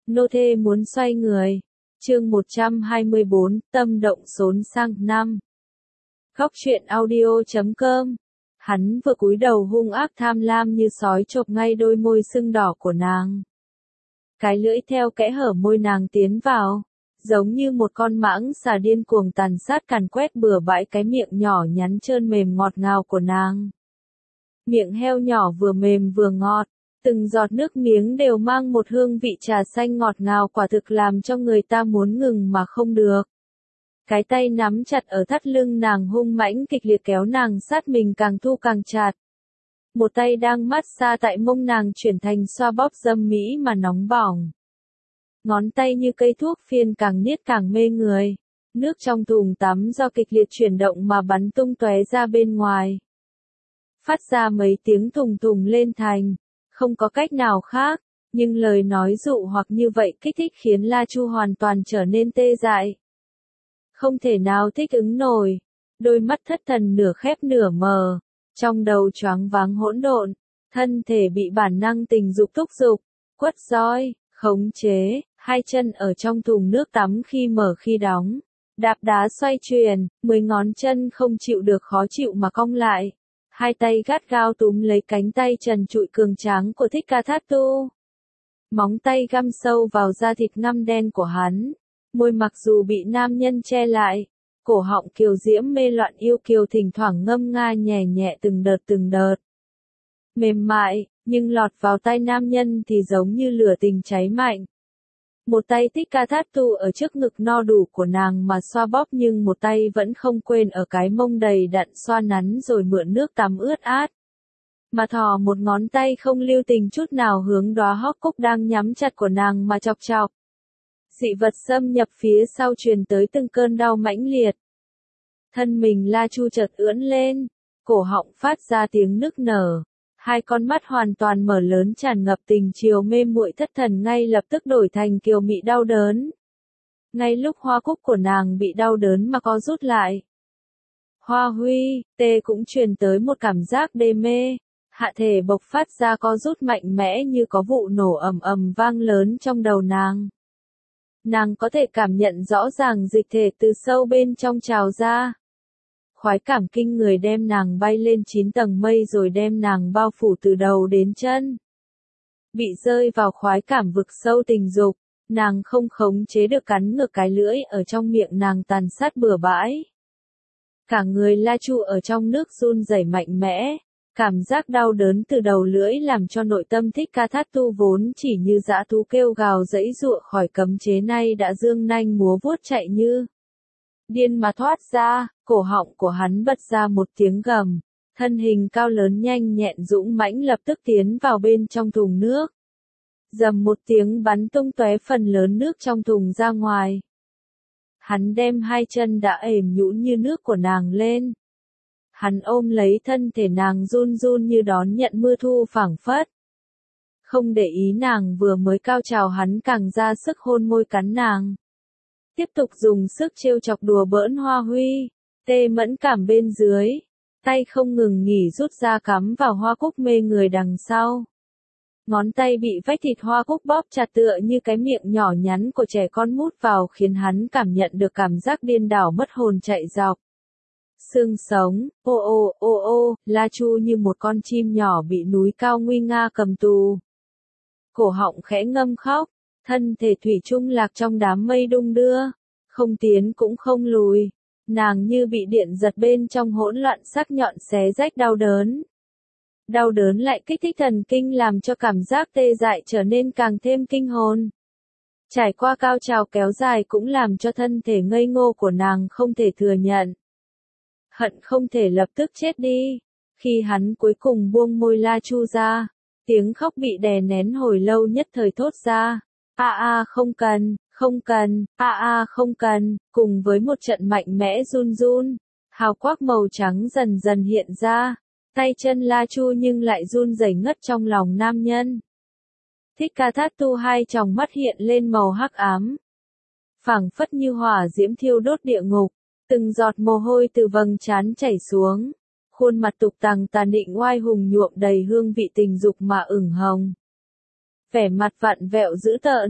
Nô thê muốn xoay người. Chương 124, tâm động xốn sang 5. Góc truyện audio.com. Hắn vừa cúi đầu hung ác tham lam như sói chộp ngay đôi môi sưng đỏ của nàng. Cái lưỡi theo kẽ hở môi nàng tiến vào, giống như một con mãng xà điên cuồng tàn sát càn quét bừa bãi cái miệng nhỏ nhắn trơn mềm ngọt ngào của nàng. Miệng heo nhỏ vừa mềm vừa ngọt, từng giọt nước miếng đều mang một hương vị trà xanh ngọt ngào quả thực làm cho người ta muốn ngừng mà không được. Cái tay nắm chặt ở thắt lưng nàng hung mãnh kịch liệt kéo nàng sát mình càng thu càng chặt. Một tay đang mát xa tại mông nàng chuyển thành xoa bóp dâm mỹ mà nóng bỏng. Ngón tay như cây thuốc phiên càng niết càng mê người. Nước trong thùng tắm do kịch liệt chuyển động mà bắn tung tóe ra bên ngoài. Phát ra mấy tiếng thùng thùng lên thành. Không có cách nào khác, nhưng lời nói dụ hoặc như vậy kích thích khiến La Chu hoàn toàn trở nên tê dại. Không thể nào thích ứng nổi. Đôi mắt thất thần nửa khép nửa mờ. Trong đầu choáng váng hỗn độn, thân thể bị bản năng tình dục thúc giục, quất roi, khống chế, hai chân ở trong thùng nước tắm khi mở khi đóng, đạp đá xoay chuyển, 10 ngón chân không chịu được khó chịu mà cong lại. Hai tay gắt gao túm lấy cánh tay trần trụi cường tráng của Thích Ca Thát Tu. Móng tay găm sâu vào da thịt ngăm đen của hắn, môi mặc dù bị nam nhân che lại. Cổ họng kiều diễm mê loạn yêu kiều thỉnh thoảng ngâm nga nhẹ nhẹ từng đợt. Mềm mại, nhưng lọt vào tai nam nhân thì giống như lửa tình cháy mạnh. Một tay Thích Ca Thát Tu ở trước ngực no đủ của nàng mà xoa bóp nhưng một tay vẫn không quên ở cái mông đầy đặn xoa nắn rồi mượn nước tắm ướt át. Mà thò một ngón tay không lưu tình chút nào hướng đóa hóc cúc đang nhắm chặt của nàng mà chọc chọc. Dị vật xâm nhập phía sau truyền tới từng cơn đau mãnh liệt. Thân mình La Chu chợt ưỡn lên, cổ họng phát ra tiếng nức nở, hai con mắt hoàn toàn mở lớn tràn ngập tình chiều mê muội thất thần ngay lập tức đổi thành kiều mị đau đớn. Ngay lúc hoa cúc của nàng bị đau đớn mà co rút lại. Hoa huy, tê cũng truyền tới một cảm giác đê mê, hạ thể bộc phát ra co rút mạnh mẽ như có vụ nổ ầm ầm vang lớn trong đầu nàng. Nàng có thể cảm nhận rõ ràng dịch thể từ sâu bên trong trào ra. Khoái cảm kinh người đem nàng bay lên 9 tầng mây rồi đem nàng bao phủ từ đầu đến chân. Bị rơi vào khoái cảm vực sâu tình dục, nàng không khống chế được cắn ngược cái lưỡi ở trong miệng nàng tàn sát bừa bãi. Cả người La Chu ở trong nước run rẩy mạnh mẽ. Cảm giác đau đớn từ đầu lưỡi làm cho nội tâm Thích Ca Thát Tu vốn chỉ như dã thú kêu gào giãy giụa khỏi cấm chế nay đã dương nanh múa vuốt chạy như điên mà thoát ra, cổ họng của hắn bật ra một tiếng gầm, thân hình cao lớn nhanh nhẹn dũng mãnh lập tức tiến vào bên trong thùng nước. Dầm một tiếng bắn tung tóe phần lớn nước trong thùng ra ngoài. Hắn đem hai chân đã ềm nhũn như nước của nàng lên. Hắn ôm lấy thân thể nàng run run như đón nhận mưa thu phảng phất. Không để ý nàng vừa mới cao trào hắn càng ra sức hôn môi cắn nàng. Tiếp tục dùng sức trêu chọc đùa bỡn Hoa Huy, tê mẫn cảm bên dưới. Tay không ngừng nghỉ rút ra cắm vào hoa cúc mê người đằng sau. Ngón tay bị vách thịt hoa cúc bóp chặt tựa như cái miệng nhỏ nhắn của trẻ con mút vào khiến hắn cảm nhận được cảm giác điên đảo mất hồn chạy dọc. Xương sống, ô, La Chu như một con chim nhỏ bị núi cao nguy nga cầm tù. Cổ họng khẽ ngâm khóc, thân thể thủy chung lạc trong đám mây đung đưa, không tiến cũng không lùi, nàng như bị điện giật bên trong hỗn loạn sắc nhọn xé rách đau đớn. Đau đớn lại kích thích thần kinh làm cho cảm giác tê dại trở nên càng thêm kinh hồn. Trải qua cao trào kéo dài cũng làm cho thân thể ngây ngô của nàng không thể thừa nhận. Hận không thể lập tức chết đi. Khi hắn cuối cùng buông môi La Chu ra, tiếng khóc bị đè nén hồi lâu nhất thời thốt ra. Không cần, không cần, cùng với một trận mạnh mẽ run run, hào quang màu trắng dần dần hiện ra, tay chân La Chu nhưng lại run rẩy ngất trong lòng nam nhân. Thích Ca Thát Tu hai tròng mắt hiện lên màu hắc ám, phảng phất như hỏa diễm thiêu đốt địa ngục. Từng giọt mồ hôi từ vầng trán chảy xuống, khuôn mặt tục tằng tàn định oai hùng nhuộm đầy hương vị tình dục mà ửng hồng. Vẻ mặt vặn vẹo dữ tợn,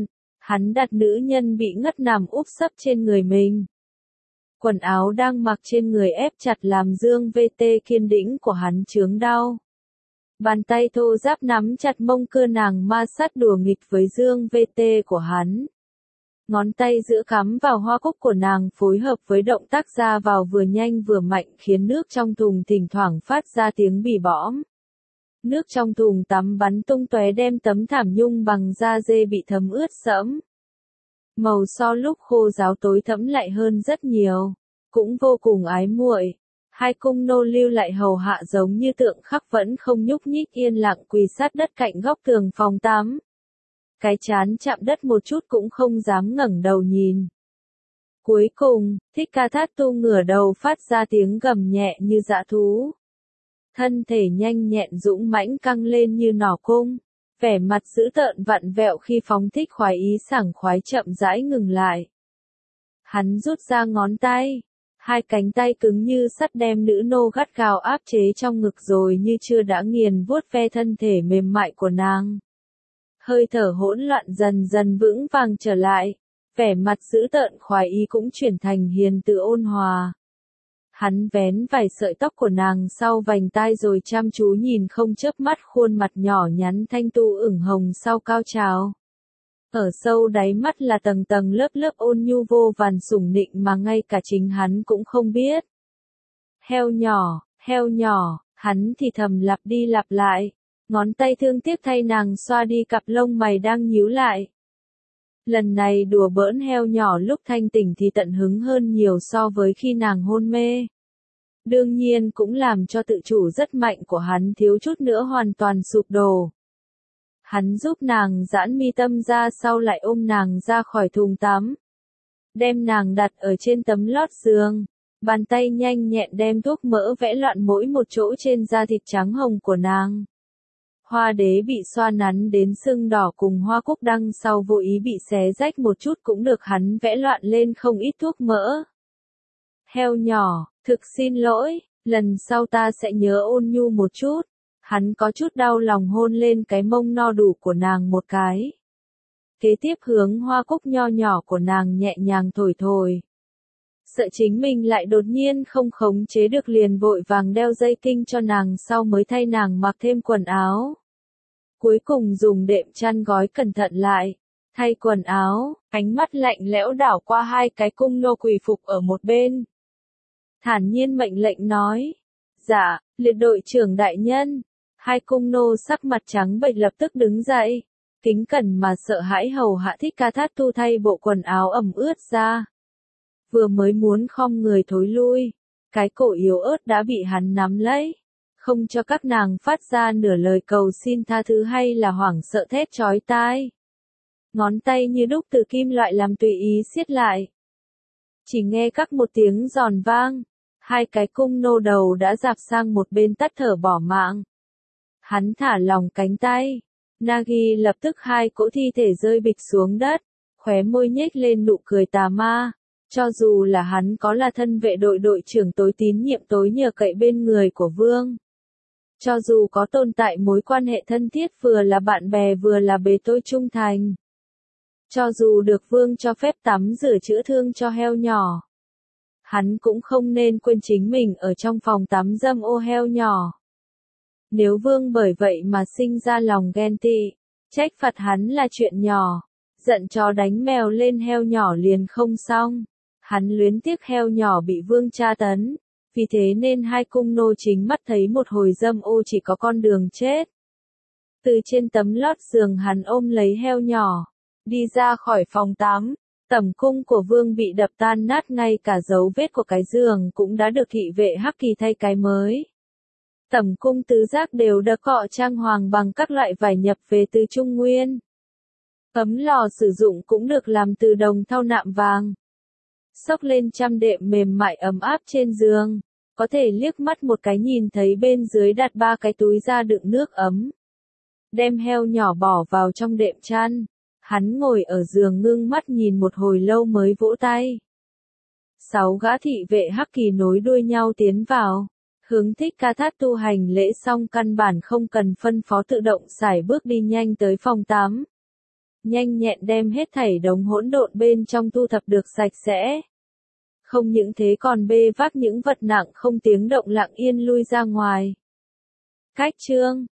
Hắn đặt nữ nhân bị ngất nằm úp sấp trên người mình. Quần áo đang mặc trên người ép chặt làm dương VT kiên đĩnh của hắn chướng đau. Bàn tay thô ráp nắm chặt mông cưa nàng ma sát đùa nghịch với dương VT của hắn. Ngón tay giữa cắm vào hoa cúc của nàng phối hợp với động tác ra vào vừa nhanh vừa mạnh khiến nước trong thùng thỉnh thoảng phát ra tiếng bì bõm. Nước trong thùng tắm bắn tung tóe đem tấm thảm nhung bằng da dê bị thấm ướt sẫm. Màu so lúc khô ráo tối thẫm lại hơn rất nhiều, cũng vô cùng ái muội. Hai cung nô lưu lại hầu hạ giống như tượng khắc vẫn không nhúc nhích yên lặng quỳ sát đất cạnh góc tường phòng tắm. Cái trán chạm đất một chút cũng không dám ngẩng đầu nhìn. Cuối cùng, Thích Ca Thát Tu ngửa đầu phát ra tiếng gầm nhẹ như dã thú. Thân thể nhanh nhẹn dũng mãnh căng lên như nỏ cung, vẻ mặt dữ tợn vặn vẹo khi phóng thích khoái ý sảng khoái chậm rãi ngừng lại. Hắn rút ra ngón tay, hai cánh tay cứng như sắt đem nữ nô gắt gao áp chế trong ngực rồi như chưa đã nghiền vuốt ve thân thể mềm mại của nàng. Hơi thở hỗn loạn dần dần vững vàng trở lại, vẻ mặt dữ tợn khoái ý cũng chuyển thành hiền từ ôn hòa. Hắn vén vài sợi tóc của nàng sau vành tai rồi chăm chú nhìn không chớp mắt khuôn mặt nhỏ nhắn thanh tu ửng hồng sau cao trào. Ở sâu đáy mắt là tầng tầng lớp lớp ôn nhu vô vàn sủng nịnh mà ngay cả chính hắn cũng không biết. Heo nhỏ, hắn thì thầm lặp đi lặp lại, ngón tay thương tiếc thay nàng xoa đi cặp lông mày đang nhíu lại. Lần này đùa bỡn heo nhỏ lúc thanh tỉnh thì tận hứng hơn nhiều so với khi nàng hôn mê. Đương nhiên cũng làm cho tự chủ rất mạnh của hắn thiếu chút nữa hoàn toàn sụp đổ. Hắn giúp nàng giãn mi tâm ra sau lại ôm nàng ra khỏi thùng tắm. Đem nàng đặt ở trên tấm lót giường. Bàn tay nhanh nhẹn đem thuốc mỡ vẽ loạn mỗi một chỗ trên da thịt trắng hồng của nàng. Hoa đế bị xoa nắn đến sưng đỏ cùng hoa cúc đăng sau vô ý bị xé rách một chút cũng được hắn vẽ loạn lên không ít thuốc mỡ. Heo nhỏ, thực xin lỗi, lần sau ta sẽ nhớ ôn nhu một chút. Hắn có chút đau lòng hôn lên cái mông no đủ của nàng một cái. Kế tiếp hướng hoa cúc nho nhỏ của nàng nhẹ nhàng thổi thổi. Sợ chính mình lại đột nhiên không khống chế được liền vội vàng đeo dây kinh cho nàng sau mới thay nàng mặc thêm quần áo. Cuối cùng dùng đệm chăn gói cẩn thận lại, thay quần áo, ánh mắt lạnh lẽo đảo qua hai cái cung nô quỳ phục ở một bên. Thản nhiên mệnh lệnh nói, dạ, liệt đội trưởng đại nhân. Hai cung nô sắc mặt trắng bệch lập tức đứng dậy, kính cẩn mà sợ hãi hầu hạ Thích Ca Thát Tu thay bộ quần áo ẩm ướt ra. Vừa mới muốn khom người thối lui, cái cổ yếu ớt đã bị hắn nắm lấy, không cho các nàng phát ra nửa lời cầu xin tha thứ hay là hoảng sợ thét chói tai. Ngón tay như đúc từ kim loại làm tùy ý siết lại. Chỉ nghe các một tiếng giòn vang, hai cái cung nô đầu đã dạp sang một bên tắt thở bỏ mạng. Hắn thả lỏng cánh tay, Nagi lập tức hai cỗ thi thể rơi bịch xuống đất, khóe môi nhếch lên nụ cười tà ma. Cho dù là hắn có là thân vệ đội đội trưởng tối tín nhiệm tối nhờ cậy bên người của vương. Cho dù có tồn tại mối quan hệ thân thiết vừa là bạn bè vừa là bề tôi trung thành. Cho dù được vương cho phép tắm rửa chữa thương cho heo nhỏ. Hắn cũng không nên quên chính mình ở trong phòng tắm dâm ô heo nhỏ. Nếu vương bởi vậy mà sinh ra lòng ghen tị, trách phạt hắn là chuyện nhỏ. Giận chó đánh mèo lên heo nhỏ liền không xong. Hắn luyến tiếc heo nhỏ bị vương tra tấn, vì thế nên hai cung nô chính mắt thấy một hồi dâm ô chỉ có con đường chết. Từ trên tấm lót giường hắn ôm lấy heo nhỏ, đi ra khỏi phòng tắm, tẩm cung của vương bị đập tan nát ngay cả dấu vết của cái giường cũng đã được thị vệ Hắc Kỳ thay cái mới. Tẩm cung tứ giác đều được cọ trang hoàng bằng các loại vải nhập về từ Trung Nguyên. Ấm lò sử dụng cũng được làm từ đồng thau nạm vàng. Xốc lên chăn đệm mềm mại ấm áp trên giường, có thể liếc mắt một cái nhìn thấy bên dưới đặt 3 cái túi da đựng nước ấm. Đem heo nhỏ bỏ vào trong đệm chăn, hắn ngồi ở giường ngưng mắt nhìn một hồi lâu mới vỗ tay. 6 gã thị vệ Hắc Kỳ nối đuôi nhau tiến vào, hướng Thích Ca Thát Tu hành lễ xong căn bản không cần phân phó tự động sải bước đi nhanh tới phòng tắm. nhanh nhẹn đem hết thảy đống hỗn độn bên trong thu thập được sạch sẽ. Không những thế còn bê vác những vật nặng không tiếng động lặng yên lui ra ngoài. Cách chương